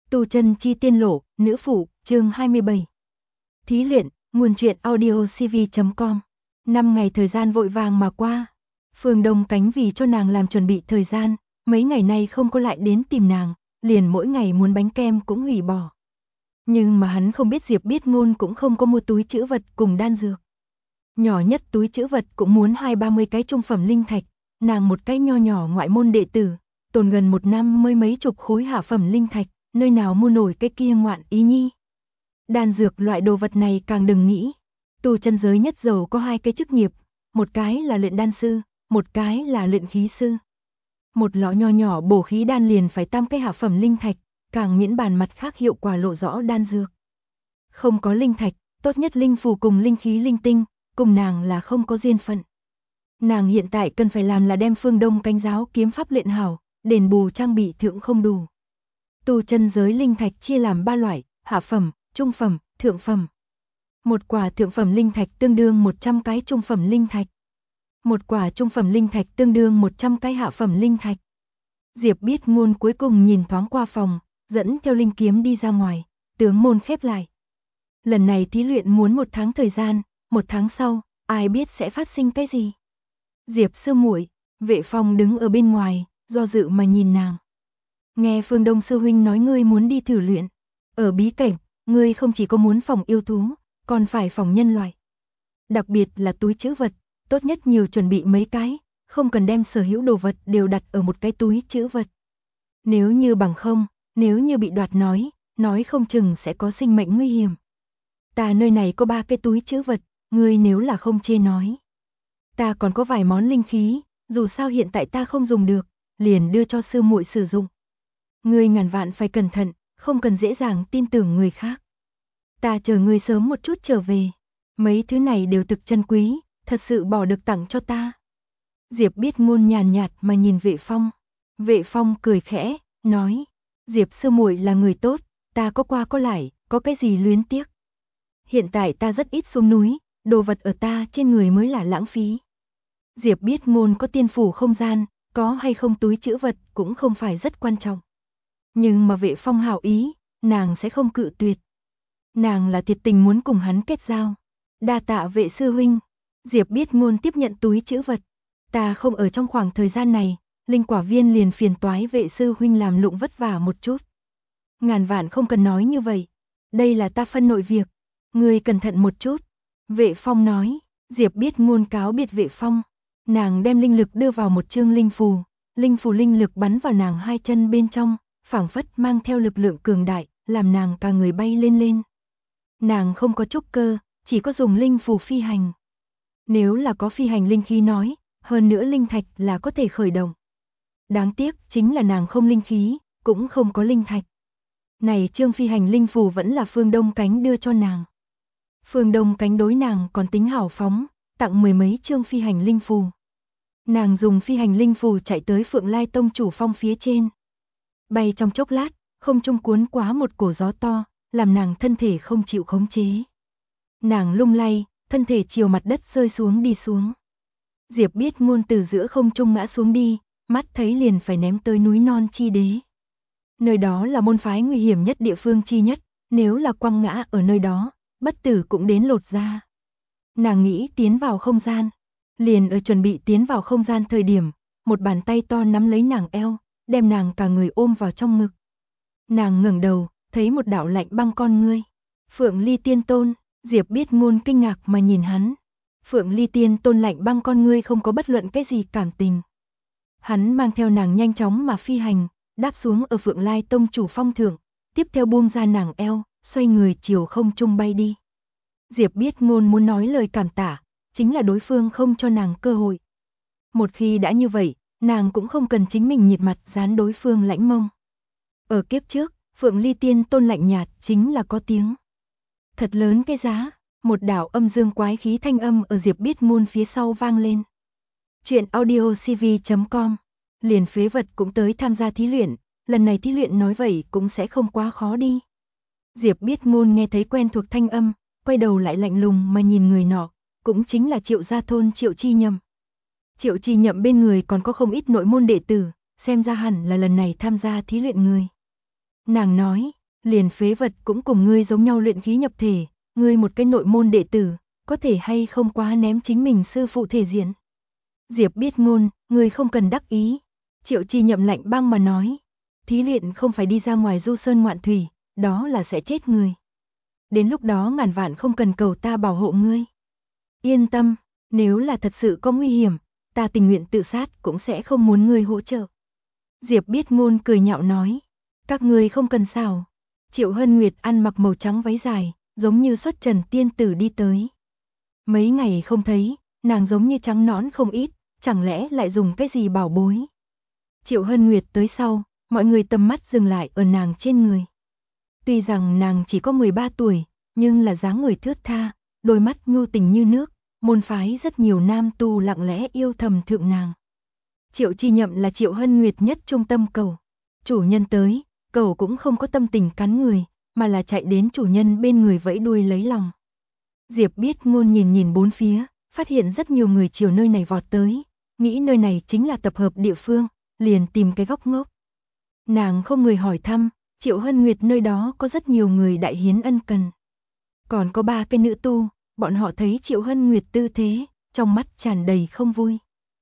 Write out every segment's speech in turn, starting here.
Tu chân chi tiên lộ, nữ phụ, chương 27. Thí luyện, nguồn truyện audio cv.com. 5 ngày thời gian vội vàng mà qua. Phương Đông Cánh vì cho nàng làm chuẩn bị thời gian, mấy ngày nay không có lại đến tìm nàng, liền mỗi ngày muốn bánh kem cũng hủy bỏ. Nhưng mà hắn không biết Diệp Biết Ngôn cũng không có mua túi trữ vật cùng đan dược. Nhỏ nhất túi trữ vật cũng muốn 20-30 cái trung phẩm linh thạch, nàng một cái nho nhỏ ngoại môn đệ tử, tồn gần 1 năm mới mấy chục khối hạ phẩm linh thạch, nơi nào mua nổi cái kia ngoạn ý nhi. Đan dược loại đồ vật này càng đừng nghĩ. Tu chân giới nhất giàu có 2 cái chức nghiệp, một cái là luyện đan sư, một cái là luyện khí sư. Một lọ nho nhỏ bổ khí đan liền phải 8 cái hạ phẩm linh thạch, càng miễn bàn mặt khác hiệu quả lộ rõ đan dược. Không có linh thạch, tốt nhất linh phù cùng linh khí linh tinh, cùng nàng là không có duyên phận. Nàng hiện tại cần phải làm là đem Phương Đông Cánh giáo kiếm pháp luyện hảo, đền bù trang bị thượng không đủ. Tu chân giới linh thạch chia làm 3 loại, hạ phẩm, trung phẩm, thượng phẩm. Một quả thượng phẩm linh thạch tương đương 100 cái trung phẩm linh thạch. Một quả trung phẩm linh thạch tương đương 100 cái hạ phẩm linh thạch. Diệp Biết Ngôn cuối cùng nhìn thoáng qua phòng, dẫn theo linh kiếm đi ra ngoài, tướng môn khép lại. Lần này thí luyện muốn 1 tháng thời gian, 1 tháng sau, ai biết sẽ phát sinh cái gì. Diệp sư muội, Vệ Phong đứng ở bên ngoài, do dự mà nhìn nàng. Nghe Phương Đông sư huynh nói ngươi muốn đi thử luyện. Ở bí cảnh, ngươi không chỉ có muốn phòng yêu thú, còn phải phòng nhân loại. Đặc biệt là túi trữ vật, tốt nhất nhiều chuẩn bị mấy cái, không cần đem sở hữu đồ vật đều đặt ở một cái túi trữ vật. Nếu như bằng không, nếu như bị đoạt nói không chừng sẽ có sinh mệnh nguy hiểm. Ta nơi này có 3 cái túi trữ vật, ngươi nếu là không chê nói. Ta còn có vài món linh khí, dù sao hiện tại ta không dùng được, liền đưa cho sư muội sử dụng. Ngươi ngàn vạn phải cẩn thận, không cần dễ dàng tin tưởng người khác. Ta chờ ngươi sớm một chút trở về. Mấy thứ này đều thực chân quý, thật sự bỏ được tặng cho ta. Diệp Biết Ngôn nhàn nhạt mà nhìn Vệ Phong. Vệ Phong cười khẽ, nói, Diệp sư muội là người tốt, ta có qua có lại, có cái gì luyến tiếc. Hiện tại ta rất ít xuống núi, đồ vật ở ta trên người mới là lãng phí. Diệp Biết Ngôn có tiên phủ không gian, có hay không túi trữ vật cũng không phải rất quan trọng. Nhưng mà Vệ Phong hảo ý, nàng sẽ không cự tuyệt. Nàng là thiệt tình muốn cùng hắn kết giao. Đa tạ Vệ sư huynh. Diệp Biết Ngôn tiếp nhận túi trữ vật. Ta không ở trong khoảng thời gian này, linh quả viên liền phiền toái Vệ sư huynh làm lụng vất vả một chút. Ngàn vạn không cần nói như vậy. Đây là ta phân nội việc. Ngươi cẩn thận một chút. Vệ Phong nói. Diệp Biết Ngôn cáo biệt Vệ Phong. Nàng đem linh lực đưa vào một chương linh phù. Linh phù linh lực bắn vào nàng 2 chân bên trong, phảng phất mang theo lực lượng cường đại, làm nàng cả người bay lên lên. Nàng không có trúc cơ, chỉ có dùng linh phù phi hành. Nếu là có phi hành linh khí nói, hơn nữa linh thạch là có thể khởi động. Đáng tiếc chính là nàng không linh khí, cũng không có linh thạch. Này chương phi hành linh phù vẫn là Phương Đông Cánh đưa cho nàng. Phương Đông Cánh đối nàng còn tính hào phóng, tặng 10 mấy chương phi hành linh phù. Nàng dùng phi hành linh phù chạy tới Phượng Lai Tông chủ phong phía trên. Bay trong chốc lát, không trung cuốn quá một cổ gió to, làm nàng thân thể không chịu khống chế. Nàng lung lay, thân thể chiều mặt đất rơi xuống đi xuống. Diệp Biết Ngôn từ giữa không trung ngã xuống đi, mắt thấy liền phải ném tới núi non chi đế. Nơi đó là môn phái nguy hiểm nhất địa phương chi nhất, nếu là quăng ngã ở nơi đó, bất tử cũng đến lột da. Nàng nghĩ tiến vào không gian, liền ở chuẩn bị tiến vào không gian thời điểm, một bàn tay to nắm lấy nàng eo, đem nàng cả người ôm vào trong ngực. Nàng ngẩng đầu, thấy một đạo lạnh băng con ngươi. Phượng Ly Tiên Tôn. Diệp Biết Ngôn kinh ngạc mà nhìn hắn. Phượng Ly Tiên Tôn lạnh băng con ngươi không có bất luận cái gì cảm tình. Hắn mang theo nàng nhanh chóng mà phi hành, đáp xuống ở Phượng Lai Tông chủ phong thượng, tiếp theo buông ra nàng eo, xoay người chiều không trung bay đi. Diệp Biết Ngôn muốn nói lời cảm tạ, chính là đối phương không cho nàng cơ hội. Một khi đã như vậy, nàng cũng không cần chính mình nhiệt mặt dán đối phương lãnh mông. Ở kiếp trước, Phượng Ly Tiên Tôn lạnh nhạt chính là có tiếng. Thật lớn cái giá, một đạo âm dương quái khí thanh âm ở Diệp Biết Ngôn phía sau vang lên. Chuyện audio cv.com. Liền phế vật cũng tới tham gia thí luyện, lần này thí luyện nói vậy cũng sẽ không quá khó đi. Diệp Biết Ngôn nghe thấy quen thuộc thanh âm, quay đầu lại lạnh lùng mà nhìn người nọ, cũng chính là Triệu gia thôn Triệu Chi Nhậm. Triệu Chi Nhậm bên người còn có không ít nội môn đệ tử, xem ra hẳn là lần này tham gia thí luyện người. Nàng nói, liền phế vật cũng cùng ngươi giống nhau luyện khí nhập thể, ngươi một cái nội môn đệ tử, có thể hay không quá ném chính mình sư phụ thể diện. Diệp Biết Ngôn, ngươi không cần đắc ý. Triệu Chi Nhậm lạnh băng mà nói, thí luyện không phải đi ra ngoài du sơn ngoạn thủy, đó là sẽ chết người. Đến lúc đó ngàn vạn không cần cầu ta bảo hộ ngươi. Yên tâm, nếu là thật sự có nguy hiểm, ta tình nguyện tự sát cũng sẽ không muốn ngươi hỗ trợ. Diệp Biết Ngôn cười nhạo nói, các ngươi không cần xảo. Triệu Hân Nguyệt ăn mặc màu trắng váy dài, giống như xuất trần tiên tử đi tới. Mấy ngày không thấy, nàng giống như trắng nõn không ít, chẳng lẽ lại dùng cái gì bảo bối. Triệu Hân Nguyệt tới sau, mọi người tầm mắt dừng lại ở nàng trên người. Tuy rằng nàng chỉ có 13 tuổi, nhưng là dáng người thướt tha, đôi mắt nhu tình như nước, môn phái rất nhiều nam tu lặng lẽ yêu thầm thượng nàng. Triệu Chi Nhậm là Triệu Hân Nguyệt nhất trung tâm cầu. Chủ nhân tới, cầu cũng không có tâm tình cắn người, mà là chạy đến chủ nhân bên người vẫy đuôi lấy lòng. Diệp Biết Ngôn nhìn nhìn bốn phía, phát hiện rất nhiều người chiều nơi này vọt tới, nghĩ nơi này chính là tập hợp địa phương, liền tìm cái góc ngốc. Nàng không người hỏi thăm, Triệu Hân Nguyệt nơi đó có rất nhiều người đại hiến ân cần. Còn có 3 cái nữ tu, bọn họ thấy Triệu Hân Nguyệt tư thế, trong mắt tràn đầy không vui.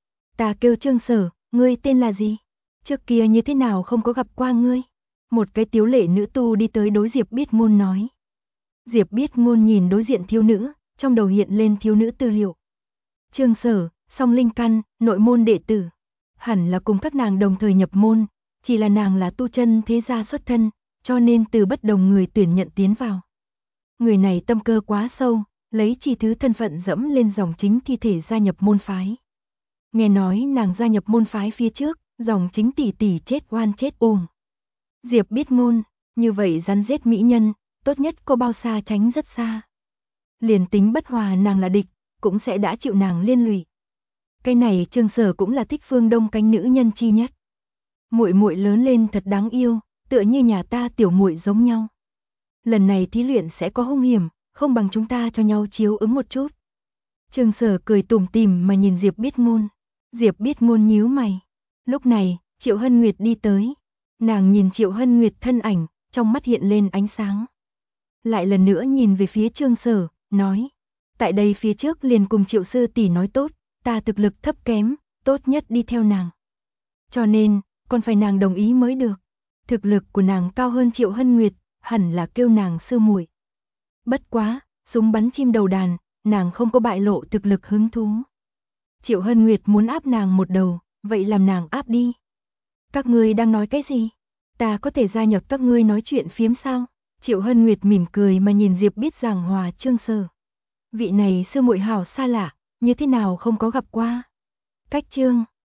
Ta kêu Trương Sở, ngươi tên là gì? Trước kia như thế nào không có gặp qua ngươi? Một cái tiếu lệ nữ tu đi tới đối Diệp Biết Ngôn nói. Diệp Biết Ngôn nhìn đối diện thiếu nữ, trong đầu hiện lên thiếu nữ tư liệu. Trương Sở, Song Linh Căn, nội môn đệ tử. Hẳn là cùng các nàng đồng thời nhập môn, chỉ là nàng là tu chân thế gia xuất thân, cho nên từ bất đồng người tuyển nhận tiến vào. Người này tâm cơ quá sâu, lấy chi thứ thân phận dẫm lên dòng chính thi thể gia nhập môn phái. Nghe nói nàng gia nhập môn phái phía trước, dòng chính tỷ tỷ chết oan chết uổng. Diệp Biết Ngôn, như vậy rắn rết mỹ nhân, tốt nhất có bao xa tránh rất xa. Liền tính bất hòa nàng là địch, cũng sẽ đã chịu nàng liên lụy. Cái này Trương Sở cũng là thích Phương Đông cánh nữ nhân chi nhất. Muội muội lớn lên thật đáng yêu, tựa như nhà ta tiểu muội giống nhau. Lần này thí luyện sẽ có hung hiểm, không bằng chúng ta cho nhau chiếu ứng một chút. Trương Sở cười tủm tỉm mà nhìn Diệp Biết Ngôn. Diệp Biết Ngôn nhíu mày. Lúc này, Triệu Hân Nguyệt đi tới. Nàng nhìn Triệu Hân Nguyệt thân ảnh, trong mắt hiện lên ánh sáng. Lại lần nữa nhìn về phía Trương Sở, nói. Tại đây phía trước liền cùng Triệu sư tỷ nói tốt, ta thực lực thấp kém, tốt nhất đi theo nàng. Cho nên, còn phải nàng đồng ý mới được. Thực lực của nàng cao hơn Triệu Hân Nguyệt, hẳn là kêu nàng sư muội. Bất quá, súng bắn chim đầu đàn, nàng không có bại lộ thực lực hứng thú. Triệu Hân Nguyệt muốn áp nàng một đầu, vậy làm nàng áp đi. Các ngươi đang nói cái gì? Ta có thể gia nhập các ngươi nói chuyện phiếm sao? Triệu Hân Nguyệt mỉm cười mà nhìn Diệp Biết giảng hòa Trương Sở. Vị này sư muội hảo xa lạ, như thế nào không có gặp qua? Cách Trương